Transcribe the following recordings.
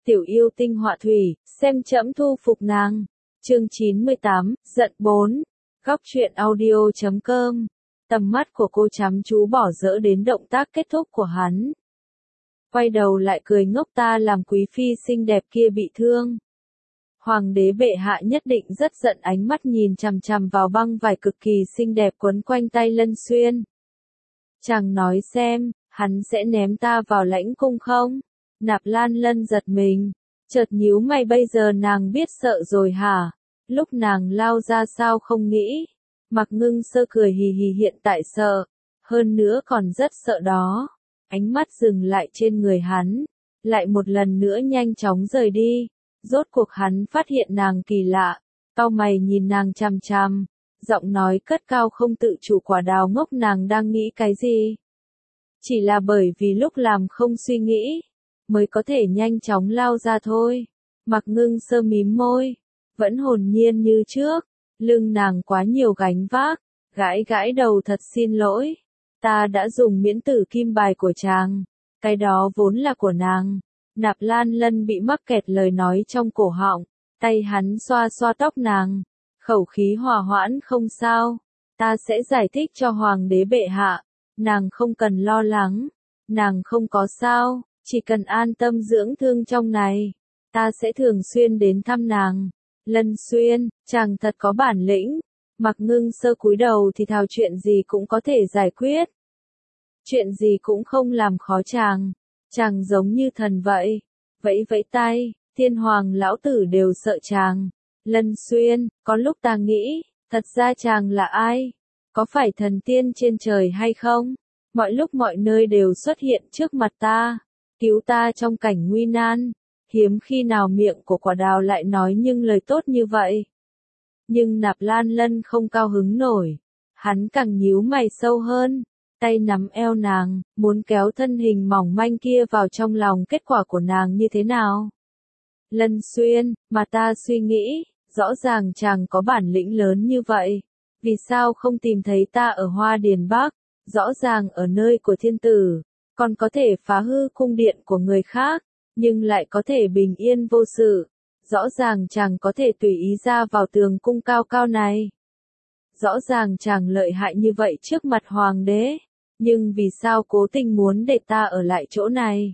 tiểu yêu tinh họa thủy, xem trẫm thu phục nàng. Chương 98, giận 4. Góc truyện audio.com. Tầm mắt của cô chăm chú bỏ dỡ đến động tác kết thúc của hắn. Quay đầu lại cười ngốc, ta làm quý phi xinh đẹp kia bị thương. Hoàng đế bệ hạ nhất định rất giận, ánh mắt nhìn chằm chằm vào băng vải cực kỳ xinh đẹp quấn quanh tay Lân Xuyên. Chàng nói xem, hắn sẽ ném ta vào lãnh cung không? Nạp Lan Lân giật mình, chợt nhíu mày, bây giờ nàng biết sợ rồi hả? Lúc nàng lao ra sao không nghĩ? Mặc Ngưng Sơ cười hì hì, hiện tại sợ, hơn nữa còn rất sợ đó. Ánh mắt dừng lại trên người hắn, lại một lần nữa nhanh chóng rời đi. Rốt cuộc hắn phát hiện nàng kỳ lạ, cau mày nhìn nàng chằm chằm, giọng nói cất cao không tự chủ, quả đào ngốc, nàng đang nghĩ cái gì? Chỉ là bởi vì lúc làm không suy nghĩ, mới có thể nhanh chóng lao ra thôi. Mặc Ngưng Sơ mím môi, vẫn hồn nhiên như trước, lưng nàng quá nhiều gánh vác, gãi gãi đầu, thật xin lỗi, ta đã dùng miễn tử kim bài của chàng, cái đó vốn là của nàng. Nạp Lan Lân bị mắc kẹt lời nói trong cổ họng, tay hắn xoa xoa tóc nàng, khẩu khí hòa hoãn, không sao, ta sẽ giải thích cho hoàng đế bệ hạ, nàng không cần lo lắng, nàng không có sao, chỉ cần an tâm dưỡng thương trong này, ta sẽ thường xuyên đến thăm nàng. Lân Xuyên, chàng thật có bản lĩnh. Mặc Ngưng Sơ cúi đầu thì thào, chuyện gì cũng có thể giải quyết, chuyện gì cũng không làm khó chàng. Chàng giống như thần vậy, vẫy vẫy tay, thiên hoàng lão tử đều sợ chàng. Lân Xuyên, có lúc ta nghĩ, thật ra chàng là ai? Có phải thần tiên trên trời hay không? Mọi lúc mọi nơi đều xuất hiện trước mặt ta, cứu ta trong cảnh nguy nan. Hiếm khi nào miệng của quả đào lại nói những lời tốt như vậy. Nhưng Nạp Lan Lân không cao hứng nổi, hắn càng nhíu mày sâu hơn. Tay nắm eo nàng, muốn kéo thân hình mỏng manh kia vào trong lòng. Kết quả của nàng như thế nào? Lân Xuyên, mà ta suy nghĩ, rõ ràng chàng có bản lĩnh lớn như vậy, vì sao không tìm thấy ta ở Hoa Điền Bắc? Rõ ràng ở nơi của thiên tử, còn có thể phá hư cung điện của người khác, nhưng lại có thể bình yên vô sự. Rõ ràng chàng có thể tùy ý ra vào tường cung cao cao này. Rõ ràng chàng lợi hại như vậy trước mặt hoàng đế, nhưng vì sao cố tình muốn để ta ở lại chỗ này?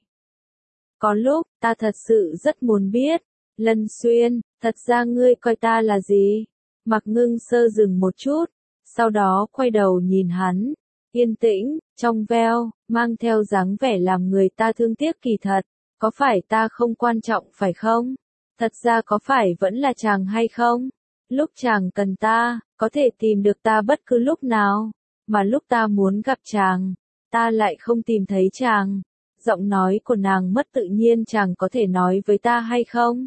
Có lúc, ta thật sự rất muốn biết. Lân Xuyên, thật ra ngươi coi ta là gì? Mặc Ngưng Sơ dừng một chút, sau đó quay đầu nhìn hắn, yên tĩnh, trong veo, mang theo dáng vẻ làm người ta thương tiếc. Kỳ thật, có phải ta không quan trọng phải không? Thật ra có phải vẫn là chàng hay không? Lúc chàng cần ta, có thể tìm được ta bất cứ lúc nào, mà lúc ta muốn gặp chàng, ta lại không tìm thấy chàng. Giọng nói của nàng mất tự nhiên, chàng có thể nói với ta hay không?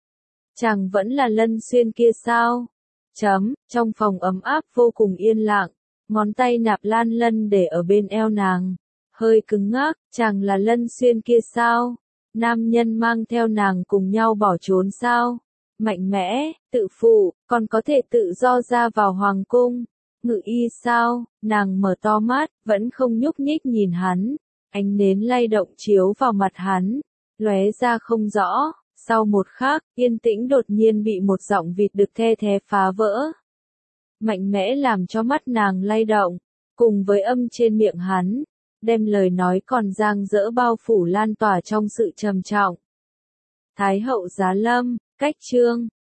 Chàng vẫn là Lân Xuyên kia sao? Trong phòng ấm áp vô cùng yên lặng, ngón tay Nạp Lan Lân để ở bên eo nàng, hơi cứng ngắc. Chàng là Lân Xuyên kia sao? Nam nhân mang theo nàng cùng nhau bỏ trốn sao? Mạnh mẽ, tự phụ, còn có thể tự do ra vào hoàng cung. Ngự y sao? Nàng mở to mắt, vẫn không nhúc nhích nhìn hắn. Ánh nến lay động chiếu vào mặt hắn, lóe ra không rõ. Sau một khắc, yên tĩnh đột nhiên bị một giọng vịt đực the thé phá vỡ. Mạnh mẽ làm cho mắt nàng lay động, cùng với âm trên miệng hắn, đem lời nói còn dang dỡ bao phủ lan tỏa trong sự trầm trọng. Thái hậu giá lâm, cách chương